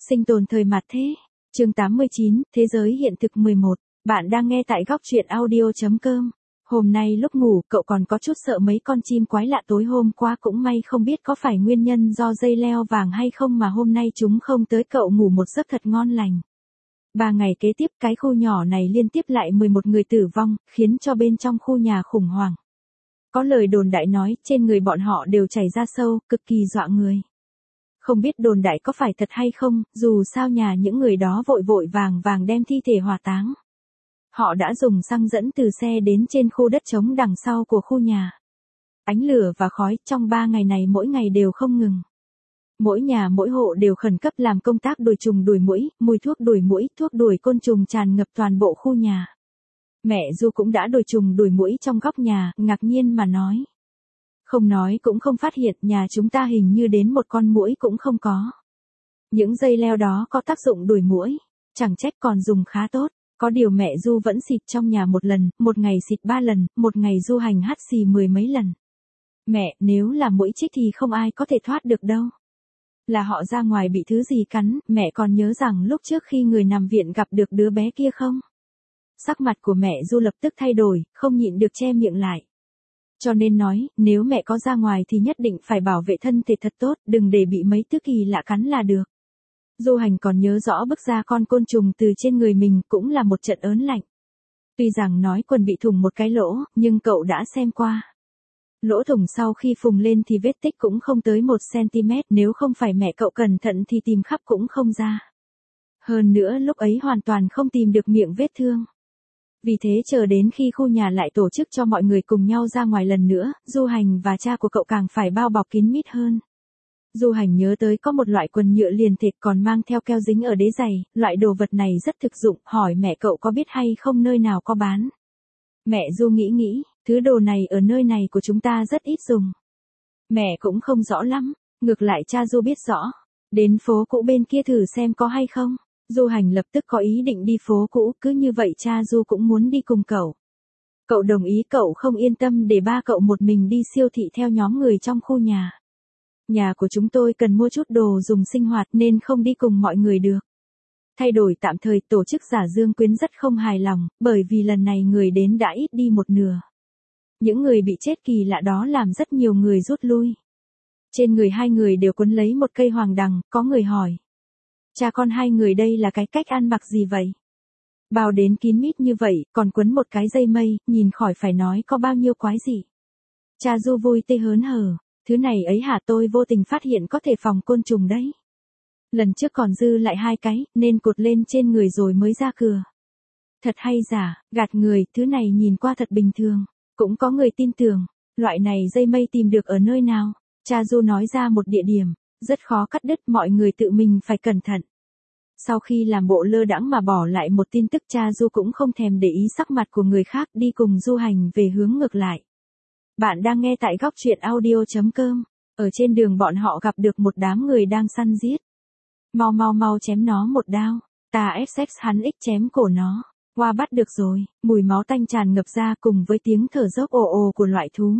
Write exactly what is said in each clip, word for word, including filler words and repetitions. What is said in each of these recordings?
Sinh tồn thời mạt thế. Chương tám mươi chín, Thế giới hiện thực mười một. Bạn đang nghe tại góc truyện audio.com. Hôm nay lúc ngủ, cậu còn có chút sợ mấy con chim quái lạ tối hôm qua, cũng may không biết có phải nguyên nhân do dây leo vàng hay không mà hôm nay chúng không tới, cậu ngủ một giấc thật ngon lành. Ba ngày kế tiếp, cái khu nhỏ này liên tiếp lại mười một người tử vong, khiến cho bên trong khu nhà khủng hoảng. Có lời đồn đại nói, trên người bọn họ đều chảy ra sâu, cực kỳ dọa người. Không biết đồn đại có phải thật hay không, dù sao nhà những người đó vội vội vàng vàng đem thi thể hỏa táng. Họ đã dùng xăng dẫn từ xe đến trên khu đất trống đằng sau của khu nhà. Ánh lửa và khói trong ba ngày này mỗi ngày đều không ngừng. Mỗi nhà mỗi hộ đều khẩn cấp làm công tác đuổi trùng đuổi muỗi, mùi thuốc đuổi muỗi, thuốc đuổi côn trùng tràn ngập toàn bộ khu nhà. Mẹ Du cũng đã đuổi trùng đuổi muỗi trong góc nhà, ngạc nhiên mà nói. Không nói cũng không phát hiện, nhà chúng ta hình như đến một con muỗi cũng không có. Những dây leo đó có tác dụng đuổi muỗi, chẳng trách còn dùng khá tốt. Có điều mẹ Du vẫn xịt trong nhà một lần, một ngày xịt ba lần, một ngày Du hành hắt xì mười mấy lần. Mẹ, nếu là muỗi chích thì không ai có thể thoát được đâu. Là họ ra ngoài bị thứ gì cắn, mẹ còn nhớ rằng lúc trước khi người nằm viện gặp được đứa bé kia không? Sắc mặt của mẹ Du lập tức thay đổi, không nhịn được che miệng lại. Cho nên nói, nếu mẹ có ra ngoài thì nhất định phải bảo vệ thân thể thật tốt, đừng để bị mấy thứ kỳ lạ cắn là được. Du Hành còn nhớ rõ bức ra con côn trùng từ trên người mình, cũng là một trận ớn lạnh. Tuy rằng nói quần bị thủng một cái lỗ, nhưng cậu đã xem qua. Lỗ thủng sau khi phùng lên thì vết tích cũng không tới một xăng-ti-mét, nếu không phải mẹ cậu cẩn thận thì tìm khắp cũng không ra. Hơn nữa lúc ấy hoàn toàn không tìm được miệng vết thương. Vì thế chờ đến khi khu nhà lại tổ chức cho mọi người cùng nhau ra ngoài lần nữa, Du Hành và cha của cậu càng phải bao bọc kín mít hơn. Du Hành nhớ tới có một loại quần nhựa liền thịt còn mang theo keo dính ở đế giày, loại đồ vật này rất thực dụng, hỏi mẹ cậu có biết hay không nơi nào có bán. Mẹ Du nghĩ nghĩ, thứ đồ này ở nơi này của chúng ta rất ít dùng. Mẹ cũng không rõ lắm, ngược lại cha Du biết rõ. Đến phố cũ bên kia thử xem có hay không. Du Hành lập tức có ý định đi phố cũ, cứ như vậy cha Du cũng muốn đi cùng cậu. Cậu đồng ý, cậu không yên tâm để ba cậu một mình đi siêu thị theo nhóm người trong khu nhà. Nhà của chúng tôi cần mua chút đồ dùng sinh hoạt nên không đi cùng mọi người được. Thay đổi tạm thời, tổ chức giả Dương Quyến rất không hài lòng, bởi vì lần này người đến đã ít đi một nửa. Những người bị chết kỳ lạ đó làm rất nhiều người rút lui. Trên người hai người đều quấn lấy một cây hoàng đằng, có người hỏi. Cha con hai người đây là cái cách ăn mặc gì vậy? Bao đến kín mít như vậy, còn quấn một cái dây mây, nhìn khỏi phải nói có bao nhiêu quái gì. Cha Du vui tê hớn hở, thứ này ấy hả, tôi vô tình phát hiện có thể phòng côn trùng đấy. Lần trước còn dư lại hai cái, nên cột lên trên người rồi mới ra cửa. Thật hay giả, gạt người, thứ này nhìn qua thật bình thường. Cũng có người tin tưởng, loại này dây mây tìm được ở nơi nào? Cha Du nói ra một địa điểm, rất khó cắt đứt, mọi người tự mình phải cẩn thận. Sau khi làm bộ lơ đãng mà bỏ lại một tin tức, cha Du cũng không thèm để ý sắc mặt của người khác, đi cùng Du Hành về hướng ngược lại. Bạn đang nghe tại góc truyện audio.com. Ở trên đường bọn họ gặp được một đám người đang săn giết. Mau mau mau chém nó một đao, ta ép xếp hắn ích chém cổ nó. Qua bắt được rồi, mùi máu tanh tràn ngập ra cùng với tiếng thở dốc ồ ồ của loại thú.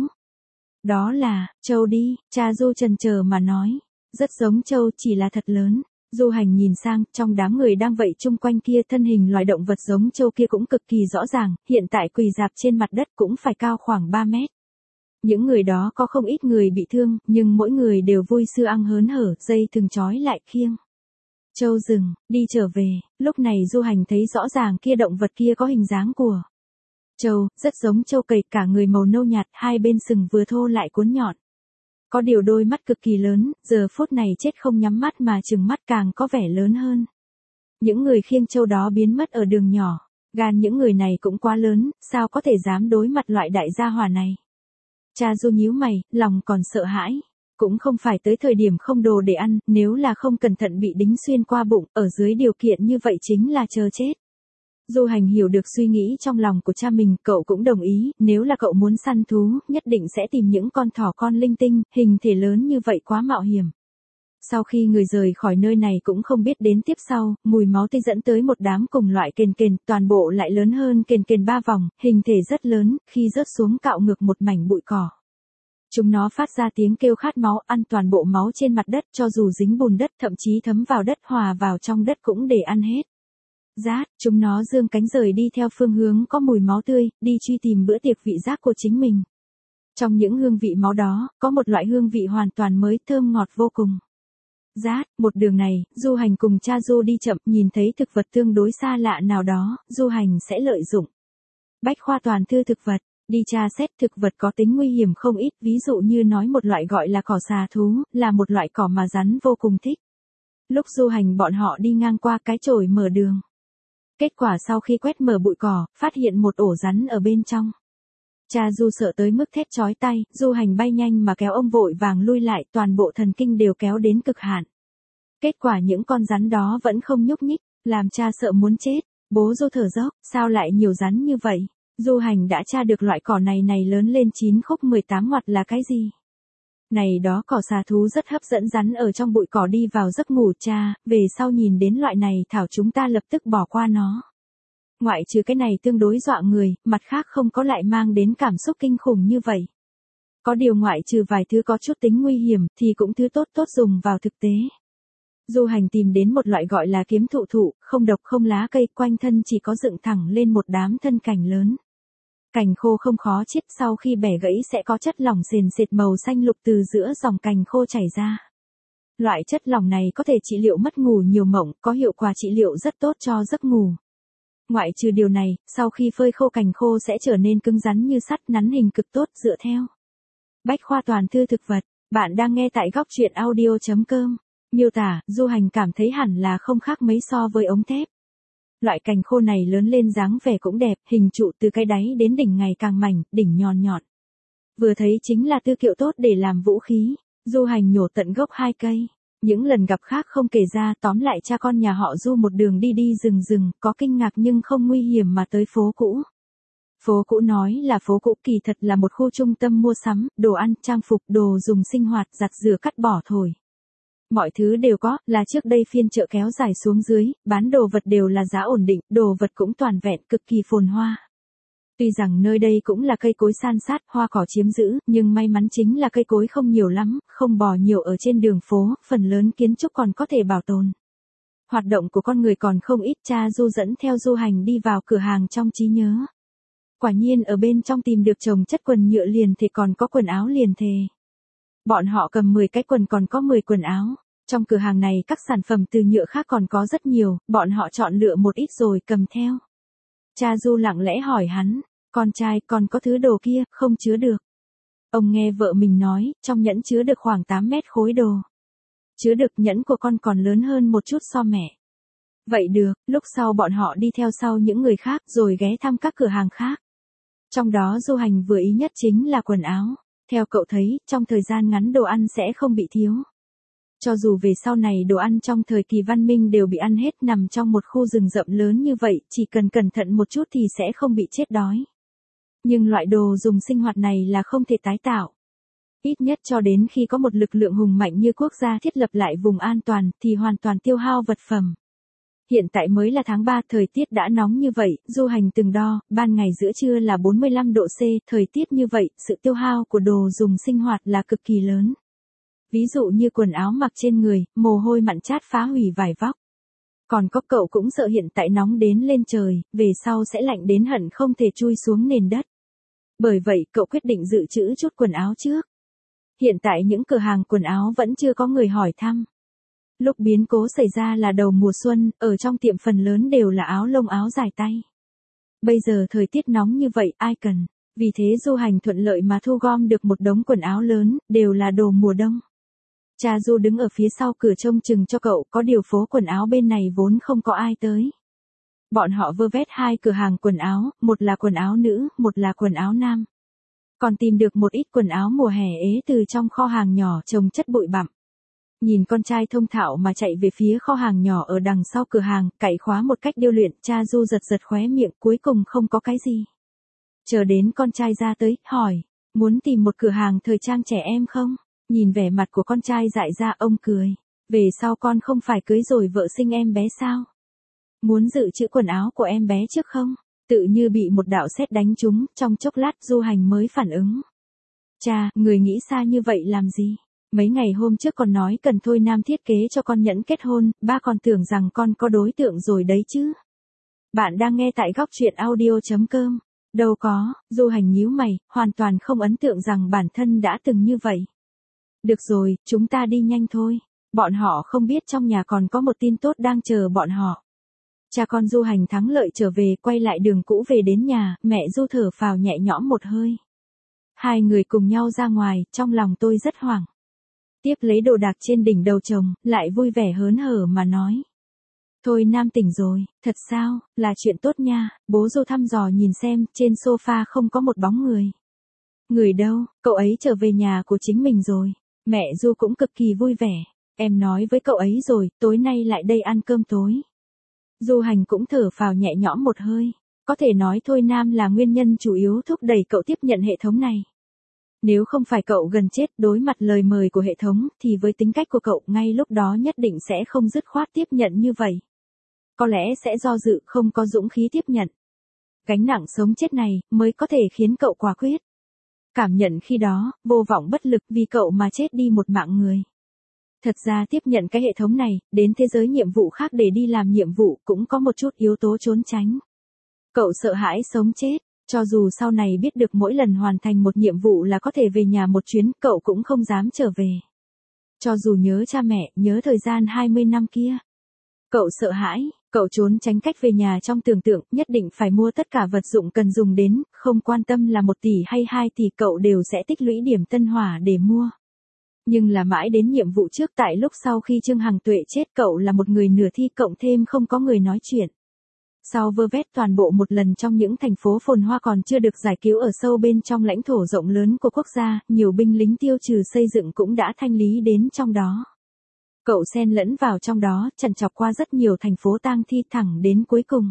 Đó là, trâu đi, cha Du chần chờ mà nói. Rất giống trâu, chỉ là thật lớn. Du Hành nhìn sang, trong đám người đang vậy chung quanh kia, thân hình loài động vật giống trâu kia cũng cực kỳ rõ ràng, hiện tại quỳ rạp trên mặt đất cũng phải cao khoảng ba mét. Những người đó có không ít người bị thương, nhưng mỗi người đều vui sưa ăn hớn hở, dây thừng trói lại khiêng. Trâu rừng, đi trở về, lúc này Du Hành thấy rõ ràng kia động vật kia có hình dáng của trâu, rất giống trâu cầy, cả người màu nâu nhạt, hai bên sừng vừa thô lại cuốn nhọn. Có điều đôi mắt cực kỳ lớn, giờ phút này chết không nhắm mắt mà trừng mắt càng có vẻ lớn hơn. Những người khiêng trâu đó biến mất ở đường nhỏ, gan những người này cũng quá lớn, sao có thể dám đối mặt loại đại gia hỏa này. Cha Du nhíu mày, lòng còn sợ hãi. Cũng không phải tới thời điểm không đồ để ăn, nếu là không cẩn thận bị đính xuyên qua bụng, ở dưới điều kiện như vậy chính là chờ chết. Du Hành hiểu được suy nghĩ trong lòng của cha mình, cậu cũng đồng ý, nếu là cậu muốn săn thú, nhất định sẽ tìm những con thỏ con linh tinh, hình thể lớn như vậy quá mạo hiểm. Sau khi người rời khỏi nơi này cũng không biết đến tiếp sau, mùi máu tươi dẫn tới một đám cùng loại kền kền, toàn bộ lại lớn hơn kền kền ba vòng, hình thể rất lớn, khi rớt xuống cạo ngược một mảnh bụi cỏ. Chúng nó phát ra tiếng kêu khát máu, ăn toàn bộ máu trên mặt đất, cho dù dính bùn đất, thậm chí thấm vào đất, hòa vào trong đất cũng để ăn hết. Rát, chúng nó giương cánh rời đi theo phương hướng có mùi máu tươi, đi truy tìm bữa tiệc vị giác của chính mình. Trong những hương vị máu đó, có một loại hương vị hoàn toàn mới, thơm ngọt vô cùng. Rát, một đường này, Du Hành cùng cha Du đi chậm, nhìn thấy thực vật tương đối xa lạ nào đó, Du Hành sẽ lợi dụng bách khoa toàn thư thực vật, đi tra xét thực vật có tính nguy hiểm không ít, ví dụ như nói một loại gọi là cỏ xà thú, là một loại cỏ mà rắn vô cùng thích. Lúc Du Hành bọn họ đi ngang qua cái chổi mở đường. Kết quả sau khi quét mở bụi cỏ, phát hiện một ổ rắn ở bên trong. Cha Du sợ tới mức thét chói tai, Du Hành bay nhanh mà kéo ông vội vàng lui lại, toàn bộ thần kinh đều kéo đến cực hạn. Kết quả những con rắn đó vẫn không nhúc nhích, làm cha sợ muốn chết. Bố Du thở dốc, sao lại nhiều rắn như vậy? Du Hành đã tra được loại cỏ này này lớn lên chín khúc mười tám ngoặt là cái gì? Này đó cỏ xà thú rất hấp dẫn rắn ở trong bụi cỏ đi vào giấc ngủ cha, về sau nhìn đến loại này thảo chúng ta lập tức bỏ qua nó. Ngoại trừ cái này tương đối dọa người, mặt khác không có lại mang đến cảm xúc kinh khủng như vậy. Có điều ngoại trừ vài thứ có chút tính nguy hiểm thì cũng thứ tốt tốt dùng vào thực tế. Du Hành tìm đến một loại gọi là kiếm thụ thụ, không độc không lá cây, quanh thân chỉ có dựng thẳng lên một đám thân cành lớn. Cành khô không khó chiết, sau khi bẻ gãy sẽ có chất lỏng sền sệt màu xanh lục từ giữa dòng cành khô chảy ra. Loại chất lỏng này có thể trị liệu mất ngủ nhiều mộng, có hiệu quả trị liệu rất tốt cho giấc ngủ. Ngoại trừ điều này, sau khi phơi khô cành khô sẽ trở nên cứng rắn như sắt, nắn hình cực tốt dựa theo bách khoa toàn thư thực vật. Bạn đang nghe tại góc truyện audio chấm com. Miêu tả, Du Hành cảm thấy hẳn là không khác mấy so với ống thép. Loại cành khô này lớn lên dáng vẻ cũng đẹp, hình trụ từ cái đáy đến đỉnh ngày càng mảnh, đỉnh nhọn nhọn. Vừa thấy chính là tư kiệu tốt để làm vũ khí. Du Hành nhổ tận gốc hai cây. Những lần gặp khác không kể ra, tóm lại cha con nhà họ Du một đường đi đi rừng rừng, có kinh ngạc nhưng không nguy hiểm mà tới phố cũ. Phố cũ nói là phố cũ kỳ thật là một khu trung tâm mua sắm, đồ ăn, trang phục, đồ dùng sinh hoạt, giặt rửa cắt bỏ thổi. Mọi thứ đều có, là trước đây phiên chợ kéo dài xuống dưới, bán đồ vật đều là giá ổn định, đồ vật cũng toàn vẹn, cực kỳ phồn hoa. Tuy rằng nơi đây cũng là cây cối san sát, hoa cỏ chiếm giữ, nhưng may mắn chính là cây cối không nhiều lắm, không bò nhiều ở trên đường phố, phần lớn kiến trúc còn có thể bảo tồn. Hoạt động của con người còn không ít, cha Du dẫn theo Du Hành đi vào cửa hàng trong trí nhớ. Quả nhiên ở bên trong tìm được chồng chất quần nhựa liền thể còn có quần áo liền thề. Bọn họ cầm mười cái quần còn có mười quần áo. Trong cửa hàng này các sản phẩm từ nhựa khác còn có rất nhiều, bọn họ chọn lựa một ít rồi cầm theo. Cha Du lặng lẽ hỏi hắn, con trai còn có thứ đồ kia, không chứa được. Ông nghe vợ mình nói, trong nhẫn chứa được khoảng tám mét khối đồ. Chứa được, nhẫn của con còn lớn hơn một chút so mẹ. Vậy được, lúc sau bọn họ đi theo sau những người khác rồi ghé thăm các cửa hàng khác. Trong đó Du Hành vừa ý nhất chính là quần áo. Theo cậu thấy, trong thời gian ngắn đồ ăn sẽ không bị thiếu. Cho dù về sau này đồ ăn trong thời kỳ văn minh đều bị ăn hết, nằm trong một khu rừng rậm lớn như vậy, chỉ cần cẩn thận một chút thì sẽ không bị chết đói. Nhưng loại đồ dùng sinh hoạt này là không thể tái tạo. Ít nhất cho đến khi có một lực lượng hùng mạnh như quốc gia thiết lập lại vùng an toàn thì hoàn toàn tiêu hao vật phẩm. Hiện tại mới là tháng ba, thời tiết đã nóng như vậy, Du Hành từng đo, ban ngày giữa trưa là bốn mươi lăm độ C, thời tiết như vậy, sự tiêu hao của đồ dùng sinh hoạt là cực kỳ lớn. Ví dụ như quần áo mặc trên người, mồ hôi mặn chát phá hủy vải vóc. Còn có cậu cũng sợ hiện tại nóng đến lên trời, về sau sẽ lạnh đến hận không thể chui xuống nền đất. Bởi vậy cậu quyết định dự trữ chút quần áo trước. Hiện tại những cửa hàng quần áo vẫn chưa có người hỏi thăm. Lúc biến cố xảy ra là đầu mùa xuân, ở trong tiệm phần lớn đều là áo lông áo dài tay. Bây giờ thời tiết nóng như vậy, ai cần. Vì thế Du Hành thuận lợi mà thu gom được một đống quần áo lớn, đều là đồ mùa đông. Cha Du đứng ở phía sau cửa trông chừng cho cậu, có điều phố quần áo bên này vốn không có ai tới. Bọn họ vơ vét hai cửa hàng quần áo, một là quần áo nữ, một là quần áo nam. Còn tìm được một ít quần áo mùa hè ế từ trong kho hàng nhỏ trồng chất bụi bặm. Nhìn con trai thông thạo mà chạy về phía kho hàng nhỏ ở đằng sau cửa hàng, cậy khóa một cách điêu luyện, cha Du giật giật khóe miệng, cuối cùng không có cái gì. Chờ đến con trai ra tới, hỏi, muốn tìm một cửa hàng thời trang trẻ em không? Nhìn vẻ mặt của con trai dại ra, ông cười. Về sau con không phải cưới rồi vợ sinh em bé sao? Muốn dự trữ quần áo của em bé trước không? Tự như bị một đạo sét đánh trúng, trong chốc lát Du Hành mới phản ứng. Cha, người nghĩ xa như vậy làm gì? Mấy ngày hôm trước còn nói cần Thôi Nam thiết kế cho con nhẫn kết hôn, ba còn tưởng rằng con có đối tượng rồi đấy chứ. Bạn đang nghe tại góc truyện audio.com. Đâu có, Du Hành nhíu mày, hoàn toàn không ấn tượng rằng bản thân đã từng như vậy. Được rồi, chúng ta đi nhanh thôi. Bọn họ không biết trong nhà còn có một tin tốt đang chờ bọn họ. Cha con Du Hành thắng lợi trở về, quay lại đường cũ về đến nhà, mẹ Du thở phào nhẹ nhõm một hơi. Hai người cùng nhau ra ngoài, trong lòng tôi rất hoảng. Tiếp lấy đồ đạc trên đỉnh đầu chồng, lại vui vẻ hớn hở mà nói. Thôi Nam tỉnh rồi, thật sao, là chuyện tốt nha. Bố Du thăm dò nhìn xem, trên sofa không có một bóng người. Người đâu, cậu ấy trở về nhà của chính mình rồi. Mẹ Du cũng cực kỳ vui vẻ. Em nói với cậu ấy rồi, tối nay lại đây ăn cơm tối. Du Hành cũng thở phào nhẹ nhõm một hơi. Có thể nói Thôi Nam là nguyên nhân chủ yếu thúc đẩy cậu tiếp nhận hệ thống này. Nếu không phải cậu gần chết đối mặt lời mời của hệ thống, thì với tính cách của cậu ngay lúc đó nhất định sẽ không dứt khoát tiếp nhận như vậy. Có lẽ sẽ do dự không có dũng khí tiếp nhận. Gánh nặng sống chết này mới có thể khiến cậu quả quyết. Cảm nhận khi đó, vô vọng bất lực vì cậu mà chết đi một mạng người. Thật ra tiếp nhận cái hệ thống này, đến thế giới nhiệm vụ khác để đi làm nhiệm vụ cũng có một chút yếu tố trốn tránh. Cậu sợ hãi sống chết, cho dù sau này biết được mỗi lần hoàn thành một nhiệm vụ là có thể về nhà một chuyến, cậu cũng không dám trở về. Cho dù nhớ cha mẹ, nhớ thời gian hai mươi năm kia. Cậu sợ hãi, cậu trốn tránh cách về nhà trong tưởng tượng, nhất định phải mua tất cả vật dụng cần dùng đến, không quan tâm là một tỷ hay hai tỷ cậu đều sẽ tích lũy điểm tân hỏa để mua. Nhưng là mãi đến nhiệm vụ trước tại lúc sau khi Trương Hằng Tuệ chết cậu là một người nửa thi cộng thêm không có người nói chuyện. Sau vơ vét toàn bộ một lần trong những thành phố phồn hoa còn chưa được giải cứu ở sâu bên trong lãnh thổ rộng lớn của quốc gia, nhiều binh lính tiêu trừ xây dựng cũng đã thanh lý đến trong đó. Cậu xen lẫn vào trong đó, trằn trọc qua rất nhiều thành phố tang thi thẳng đến cuối cùng.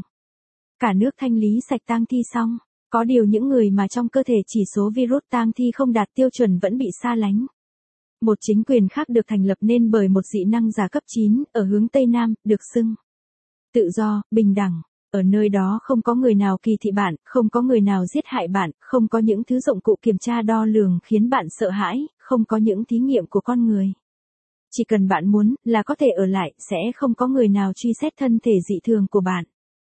Cả nước thanh lý sạch tang thi xong, có điều những người mà trong cơ thể chỉ số virus tang thi không đạt tiêu chuẩn vẫn bị xa lánh. Một chính quyền khác được thành lập nên bởi một dị năng giả cấp chín, ở hướng Tây Nam, được xưng tự do, bình đẳng. Ở nơi đó không có người nào kỳ thị bạn, không có người nào giết hại bạn, không có những thứ dụng cụ kiểm tra đo lường khiến bạn sợ hãi, không có những thí nghiệm của con người. Chỉ cần bạn muốn, là có thể ở lại, sẽ không có người nào truy xét thân thể dị thường của bạn.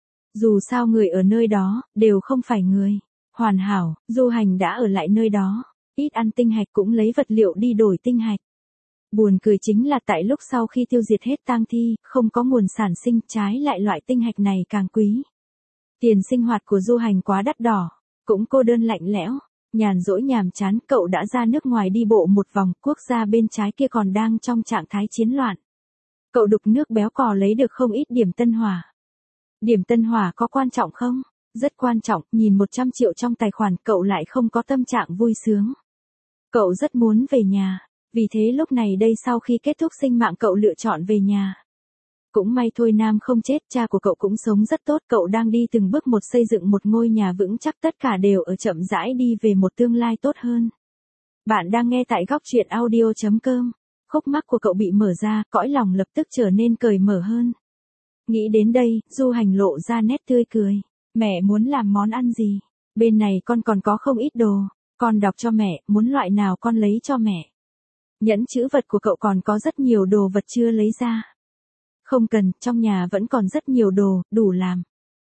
Dù sao người ở nơi đó, đều không phải người hoàn hảo, Du Hành đã ở lại nơi đó, ít ăn tinh hạch cũng lấy vật liệu đi đổi tinh hạch. Buồn cười chính là tại lúc sau khi tiêu diệt hết tang thi, không có nguồn sản sinh, trái lại loại tinh hạch này càng quý. Tiền sinh hoạt của Du Hành quá đắt đỏ, cũng cô đơn lạnh lẽo, nhàn rỗi nhàm chán, cậu đã ra nước ngoài đi bộ một vòng, quốc gia bên trái kia còn đang trong trạng thái chiến loạn. Cậu đục nước béo cò lấy được không ít điểm tân hỏa. Điểm tân hỏa có quan trọng không? Rất quan trọng, nhìn một trăm triệu trong tài khoản cậu lại không có tâm trạng vui sướng. Cậu rất muốn về nhà. Vì thế lúc này đây sau khi kết thúc sinh mạng cậu lựa chọn về nhà. Cũng may Thôi Nam không chết, cha của cậu cũng sống rất tốt, cậu đang đi từng bước một xây dựng một ngôi nhà vững chắc, tất cả đều ở chậm rãi đi về một tương lai tốt hơn. Bạn đang nghe tại góc truyện audio.com. Khúc mắc của cậu bị mở ra, cõi lòng lập tức trở nên cởi mở hơn. Nghĩ đến đây, Du Hành lộ ra nét tươi cười. Mẹ muốn làm món ăn gì? Bên này con còn có không ít đồ. Con đọc cho mẹ, muốn loại nào con lấy cho mẹ. Nhẫn chữ vật của cậu còn có rất nhiều đồ vật chưa lấy ra. Không cần, trong nhà vẫn còn rất nhiều đồ, đủ làm.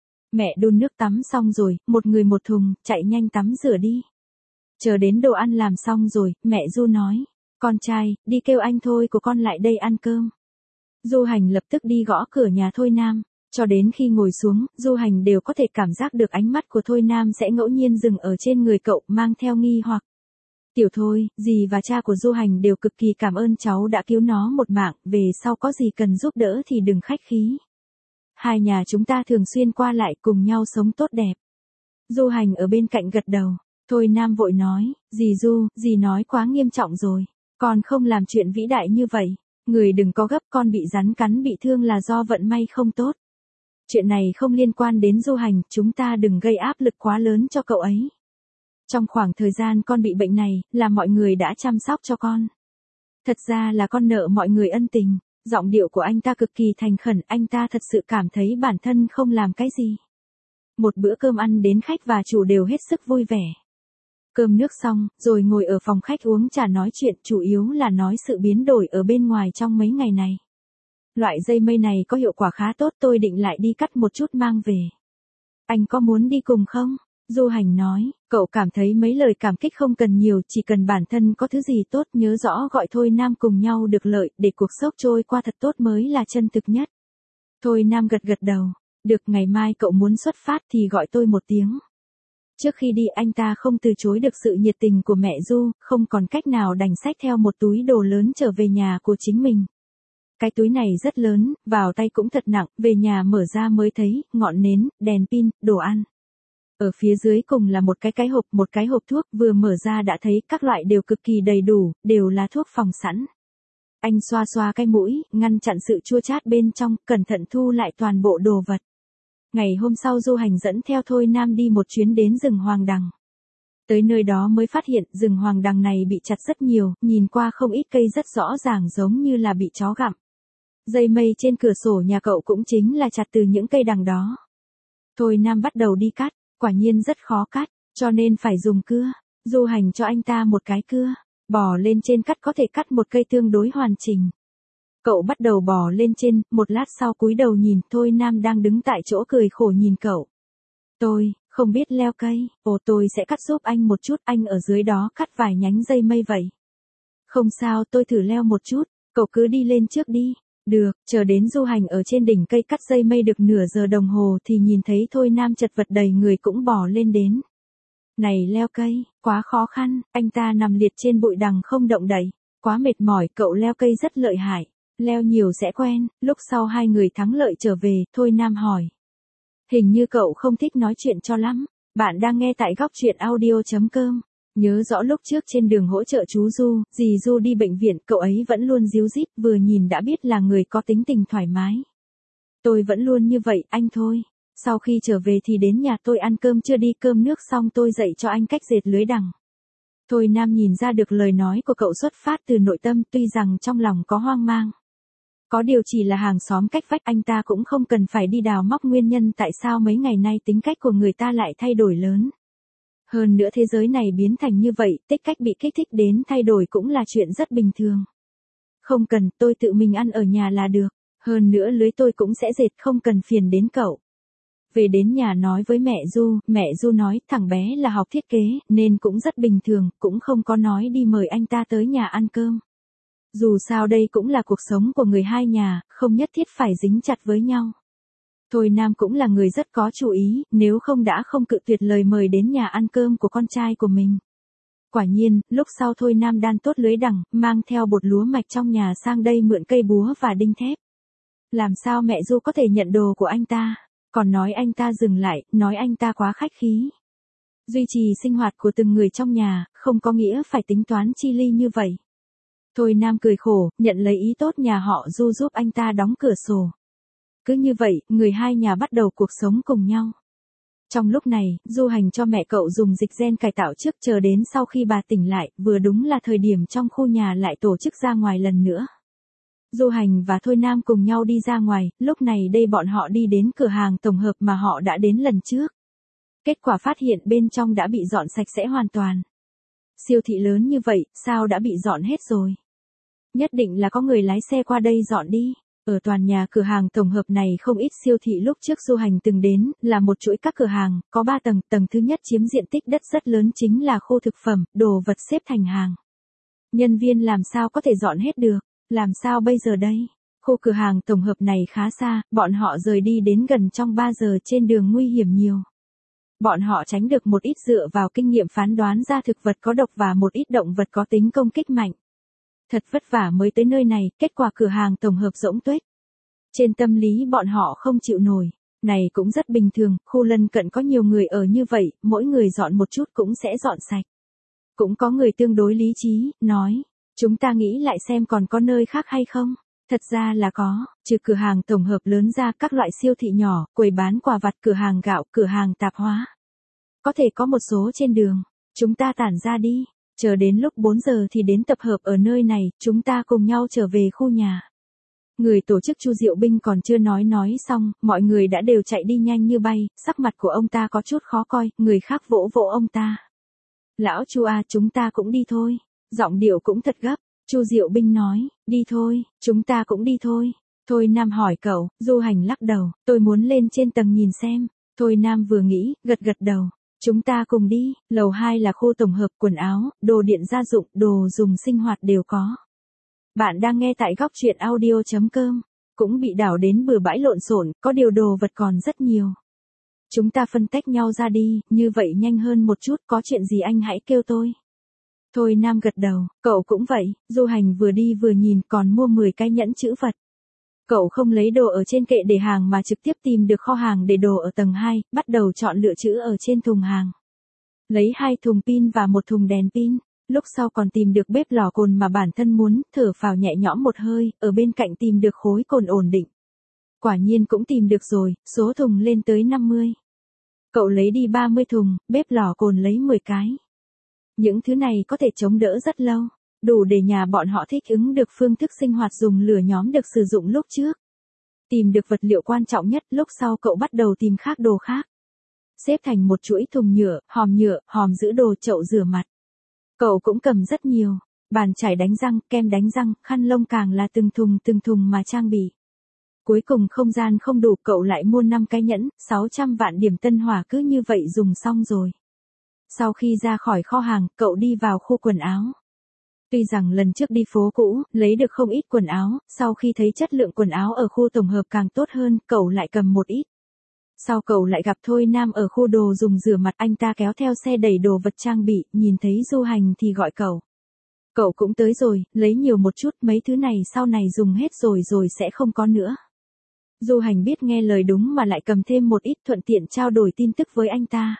Mẹ đun nước tắm xong rồi, một người một thùng, chạy nhanh tắm rửa đi. Chờ đến đồ ăn làm xong rồi, mẹ Du nói. Con trai, đi kêu anh Thôi của con lại đây ăn cơm. Du Hành lập tức đi gõ cửa nhà Thôi Nam. Cho đến khi ngồi xuống, Du Hành đều có thể cảm giác được ánh mắt của Thôi Nam sẽ ngẫu nhiên dừng ở trên người cậu, mang theo nghi hoặc. Tiểu Thôi, dì và cha của Du Hành đều cực kỳ cảm ơn cháu đã cứu nó một mạng, về sau có gì cần giúp đỡ thì đừng khách khí. Hai nhà chúng ta thường xuyên qua lại cùng nhau sống tốt đẹp. Du Hành ở bên cạnh gật đầu. Thôi Nam vội nói, dì Du, dì nói quá nghiêm trọng rồi. Con không làm chuyện vĩ đại như vậy. Người đừng có gấp, con bị rắn cắn bị thương là do vận may không tốt. Chuyện này không liên quan đến Du Hành, chúng ta đừng gây áp lực quá lớn cho cậu ấy. Trong khoảng thời gian con bị bệnh này, là mọi người đã chăm sóc cho con. Thật ra là con nợ mọi người ân tình. Giọng điệu của anh ta cực kỳ thành khẩn, anh ta thật sự cảm thấy bản thân không làm cái gì. Một bữa cơm ăn đến khách và chủ đều hết sức vui vẻ. cơm nước xong, rồi ngồi ở phòng khách uống trà nói chuyện, chủ yếu là nói sự biến đổi ở bên ngoài trong mấy ngày này. Loại dây mây này có hiệu quả khá tốt, tôi định lại đi cắt một chút mang về. Anh có muốn đi cùng không? Du Hành nói, cậu cảm thấy mấy lời cảm kích không cần nhiều, chỉ cần bản thân có thứ gì tốt, nhớ rõ gọi Thôi Nam cùng nhau được lợi, để cuộc sống trôi qua thật tốt mới là chân thực nhất. Thôi Nam gật gật đầu, được, ngày mai cậu muốn xuất phát thì gọi tôi một tiếng. Trước khi đi anh ta không từ chối được sự nhiệt tình của mẹ Du, không còn cách nào đành xách theo một túi đồ lớn trở về nhà của chính mình. Cái túi này rất lớn, vào tay cũng thật nặng, về nhà mở ra mới thấy, ngọn nến, đèn pin, đồ ăn. Ở phía dưới cùng là một cái cái hộp, một cái hộp thuốc, vừa mở ra đã thấy các loại đều cực kỳ đầy đủ, đều là thuốc phòng sẵn. Anh xoa xoa cái mũi, ngăn chặn sự chua chát bên trong, cẩn thận thu lại toàn bộ đồ vật. Ngày hôm sau Du Hành dẫn theo Thôi Nam đi một chuyến đến rừng Hoàng Đằng. Tới nơi đó mới phát hiện rừng Hoàng Đằng này bị chặt rất nhiều, nhìn qua không ít cây rất rõ ràng giống như là bị chó gặm. Dây mây trên cửa sổ nhà cậu cũng chính là chặt từ những cây đằng đó. Thôi Nam bắt đầu đi cắt, quả nhiên rất khó cắt, cho nên phải dùng cưa. Du Hành cho anh ta một cái cưa, bò lên trên cắt có thể cắt một cây tương đối hoàn chỉnh. Cậu bắt đầu bò lên trên, một lát sau cúi đầu nhìn, Thôi Nam đang đứng tại chỗ cười khổ nhìn cậu. Tôi, không biết leo cây, ồ tôi sẽ cắt giúp anh một chút, anh ở dưới đó cắt vài nhánh dây mây vậy. Không sao, tôi thử leo một chút, cậu cứ đi lên trước đi. Được, chờ đến Du Hành ở trên đỉnh cây cắt dây mây được nửa giờ đồng hồ thì nhìn thấy Thôi Nam chật vật đầy người cũng bò lên đến. Này leo cây, quá khó khăn, anh ta nằm liệt trên bụi đằng không động đậy, quá mệt mỏi, cậu leo cây rất lợi hại, leo nhiều sẽ quen. Lúc sau hai người thắng lợi trở về, Thôi Nam hỏi. Hình như cậu không thích nói chuyện cho lắm, bạn đang nghe tại góc truyện audio chấm com. Nhớ rõ lúc trước trên đường hỗ trợ chú Du, dì Du đi bệnh viện, cậu ấy vẫn luôn díu dít, vừa nhìn đã biết là người có tính tình thoải mái. Tôi vẫn luôn như vậy, anh Thôi. Sau khi trở về thì đến nhà tôi ăn cơm trưa đi, cơm nước xong tôi dạy cho anh cách dệt lưới đằng. Thôi Nam nhìn ra được lời nói của cậu xuất phát từ nội tâm, tuy rằng trong lòng có hoang mang. Có điều chỉ là hàng xóm cách vách, anh ta cũng không cần phải đi đào móc nguyên nhân tại sao mấy ngày nay tính cách của người ta lại thay đổi lớn. Hơn nữa thế giới này biến thành như vậy, tích cách bị kích thích đến thay đổi cũng là chuyện rất bình thường. Không cần, tôi tự mình ăn ở nhà là được. Hơn nữa lưới tôi cũng sẽ dệt, không cần phiền đến cậu. Về đến nhà nói với mẹ Du, mẹ Du nói thằng bé là học thiết kế, nên cũng rất bình thường, cũng không có nói đi mời anh ta tới nhà ăn cơm. Dù sao đây cũng là cuộc sống của người hai nhà, không nhất thiết phải dính chặt với nhau. Thôi Nam cũng là người rất có chủ ý, nếu không đã không cự tuyệt lời mời đến nhà ăn cơm của con trai của mình. Quả nhiên, lúc sau Thôi Nam đan tốt lưới đằng, mang theo bột lúa mạch trong nhà sang đây mượn cây búa và đinh thép. Làm sao mẹ Du có thể nhận đồ của anh ta, còn nói anh ta dừng lại, nói anh ta quá khách khí. Duy trì sinh hoạt của từng người trong nhà, không có nghĩa phải tính toán chi ly như vậy. Thôi Nam cười khổ, nhận lấy ý tốt nhà họ Du giúp anh ta đóng cửa sổ. Cứ như vậy, người hai nhà bắt đầu cuộc sống cùng nhau. Trong lúc này, Du Hành cho mẹ cậu dùng dịch gen cải tạo trước, chờ đến sau khi bà tỉnh lại, vừa đúng là thời điểm trong khu nhà lại tổ chức ra ngoài lần nữa. Du Hành và Thôi Nam cùng nhau đi ra ngoài, lúc này đây bọn họ đi đến cửa hàng tổng hợp mà họ đã đến lần trước. Kết quả phát hiện bên trong đã bị dọn sạch sẽ hoàn toàn. Siêu thị lớn như vậy, sao đã bị dọn hết rồi? Nhất định là có người lái xe qua đây dọn đi. Ở toàn nhà cửa hàng tổng hợp này không ít siêu thị lúc trước Du Hành từng đến, là một chuỗi các cửa hàng, có ba tầng, tầng thứ nhất chiếm diện tích đất rất lớn chính là khu thực phẩm, đồ vật xếp thành hàng. Nhân viên làm sao có thể dọn hết được, làm sao bây giờ đây? Khu cửa hàng tổng hợp này khá xa, bọn họ rời đi đến gần trong ba giờ, trên đường nguy hiểm nhiều. Bọn họ tránh được một ít dựa vào kinh nghiệm phán đoán ra thực vật có độc và một ít động vật có tính công kích mạnh. Thật vất vả mới tới nơi này, kết quả cửa hàng tổng hợp rỗng tuếch. Trên tâm lý bọn họ không chịu nổi, này cũng rất bình thường, khu lân cận có nhiều người ở như vậy, mỗi người dọn một chút cũng sẽ dọn sạch. Cũng có người tương đối lý trí, nói, chúng ta nghĩ lại xem còn có nơi khác hay không. Thật ra là có, trừ cửa hàng tổng hợp lớn ra, các loại siêu thị nhỏ, quầy bán quà vặt, cửa hàng gạo, cửa hàng tạp hóa. Có thể có một số trên đường, chúng ta tản ra đi. Chờ đến lúc bốn giờ thì đến tập hợp ở nơi này, chúng ta cùng nhau trở về khu nhà. Người tổ chức Chu Diệu Binh còn chưa nói nói xong, mọi người đã đều chạy đi nhanh như bay, sắc mặt của ông ta có chút khó coi, người khác vỗ vỗ ông ta. Lão Chu à, chúng ta cũng đi thôi. Giọng điệu cũng thật gấp. Chu Diệu Binh nói, đi thôi, chúng ta cũng đi thôi. Thôi Nam hỏi cậu, Du Hành lắc đầu, tôi muốn lên trên tầng nhìn xem. Thôi Nam vừa nghĩ, gật gật đầu. Chúng ta cùng đi, lầu hai là khu tổng hợp quần áo, đồ điện gia dụng, đồ dùng sinh hoạt đều có. Bạn đang nghe tại góc truyện audio chấm com. Cũng bị đảo đến bừa bãi lộn xộn, có điều đồ vật còn rất nhiều. Chúng ta phân tách nhau ra đi, như vậy nhanh hơn một chút, có chuyện gì anh hãy kêu tôi. Thôi Nam gật đầu, cậu cũng vậy, Du Hành vừa đi vừa nhìn còn mua mười cái nhẫn chữ vật. Cậu không lấy đồ ở trên kệ để hàng mà trực tiếp tìm được kho hàng để đồ ở tầng hai, bắt đầu chọn lựa chữ ở trên thùng hàng. Lấy hai thùng pin và một thùng đèn pin, lúc sau còn tìm được bếp lò cồn mà bản thân muốn, thở phào nhẹ nhõm một hơi, ở bên cạnh tìm được khối cồn ổn định. Quả nhiên cũng tìm được rồi, số thùng lên tới năm mươi. Cậu lấy đi ba mươi thùng, bếp lò cồn lấy mười cái. Những thứ này có thể chống đỡ rất lâu, đủ để nhà bọn họ thích ứng được phương thức sinh hoạt dùng lửa nhóm được sử dụng lúc trước. Tìm được vật liệu quan trọng nhất, lúc sau cậu bắt đầu tìm khác đồ khác. Xếp thành một chuỗi thùng nhựa, hòm nhựa, hòm giữ đồ, chậu rửa mặt. Cậu cũng cầm rất nhiều, bàn chải đánh răng, kem đánh răng, khăn lông càng là từng thùng từng thùng mà trang bị. Cuối cùng không gian không đủ, cậu lại mua năm cái nhẫn, sáu trăm vạn điểm tân hỏa cứ như vậy dùng xong rồi. Sau khi ra khỏi kho hàng, cậu đi vào khu quần áo. Tuy rằng lần trước đi phố cũ, lấy được không ít quần áo, sau khi thấy chất lượng quần áo ở khu tổng hợp càng tốt hơn, cậu lại cầm một ít. Sau cậu lại gặp Thôi Nam ở khu đồ dùng rửa mặt, anh ta kéo theo xe đẩy đồ vật trang bị, nhìn thấy Du Hành thì gọi cậu. Cậu cũng tới rồi, lấy nhiều một chút, mấy thứ này sau này dùng hết rồi rồi sẽ không có nữa. Du Hành biết nghe lời đúng mà lại cầm thêm một ít, thuận tiện trao đổi tin tức với anh ta.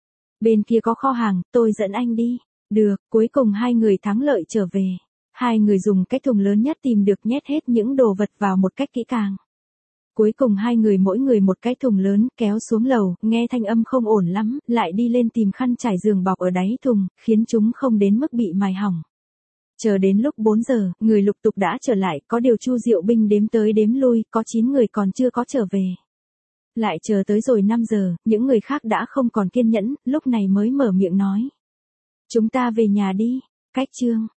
Bên kia có kho hàng, tôi dẫn anh đi. Được, cuối cùng hai người thắng lợi trở về. Hai người dùng cái thùng lớn nhất tìm được, nhét hết những đồ vật vào một cách kỹ càng. Cuối cùng hai người mỗi người một cái thùng lớn, kéo xuống lầu, nghe thanh âm không ổn lắm, lại đi lên tìm khăn trải giường bọc ở đáy thùng, khiến chúng không đến mức bị mài hỏng. Chờ đến lúc bốn giờ, người lục tục đã trở lại, có điều Chu Diệu Binh đếm tới đếm lui, có chín người còn chưa có trở về. Lại chờ tới rồi năm giờ, những người khác đã không còn kiên nhẫn, lúc này mới mở miệng nói. Chúng ta về nhà đi, cách chương.